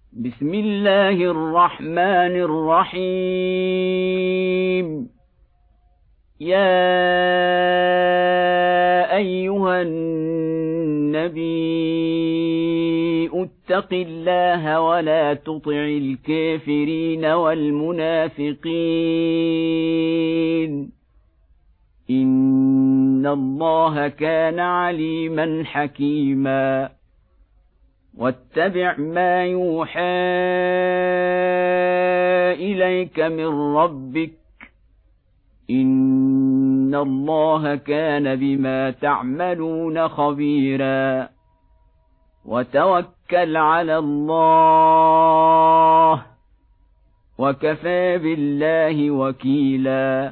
بسم الله الرحمن الرحيم. يا أيها النبي اتق الله ولا تطع الكافرين والمنافقين، إن الله كان عليما حكيما. واتبع ما يوحى إليك من ربك، إن الله كان بما تعملون خبيرا. وتوكل على الله، وكفى بالله وكيلا.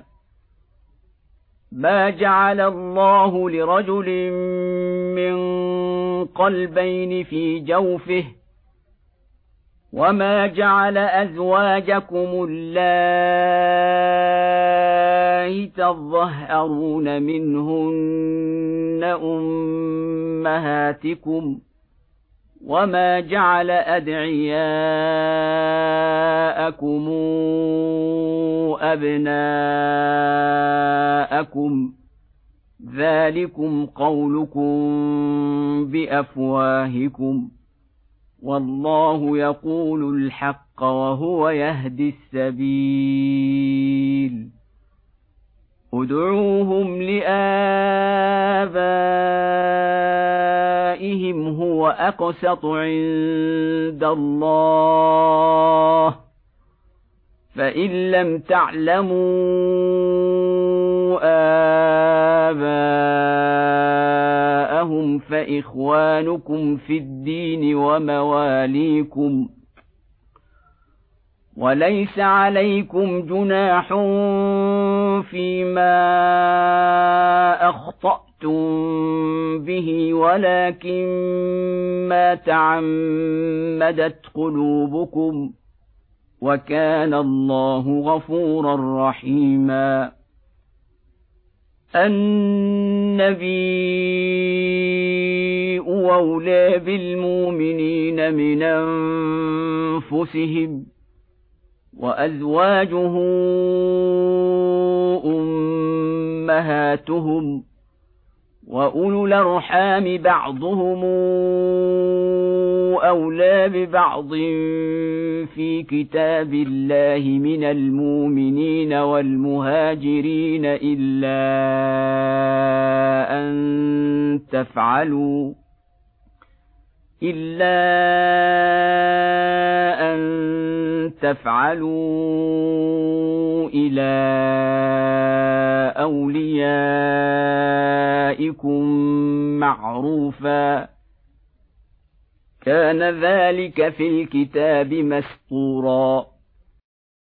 ما جعل الله لرجل من قلبين في جوفه، وما جعل أزواجكم اللائي تظاهرون منهن أمهاتكم، وما جعل أدعياءكم أبناءكم، ذلكم قولكم بأفواهكم، والله يقول الحق وهو يهدي السبيل. ادعوهم لآبائهم هو أقسط عند الله، فإن لم تعلموا آباءهم فإخوانكم في الدين ومواليكم، وليس عليكم جناح فيما أخطأتم به، ولكن ما تعمدت قلوبكم، وكان الله غفورا رحيما. النبي أولى بالمؤمنين من أنفسهم، وأزواجه أمهاتهم، وأولو الأرحام بعضهم أولى ببعض في كتاب الله من المؤمنين والمهاجرين إلا أن تفعلوا إلى أوليائكم معروفا، كان ذلك في الكتاب مسطورا.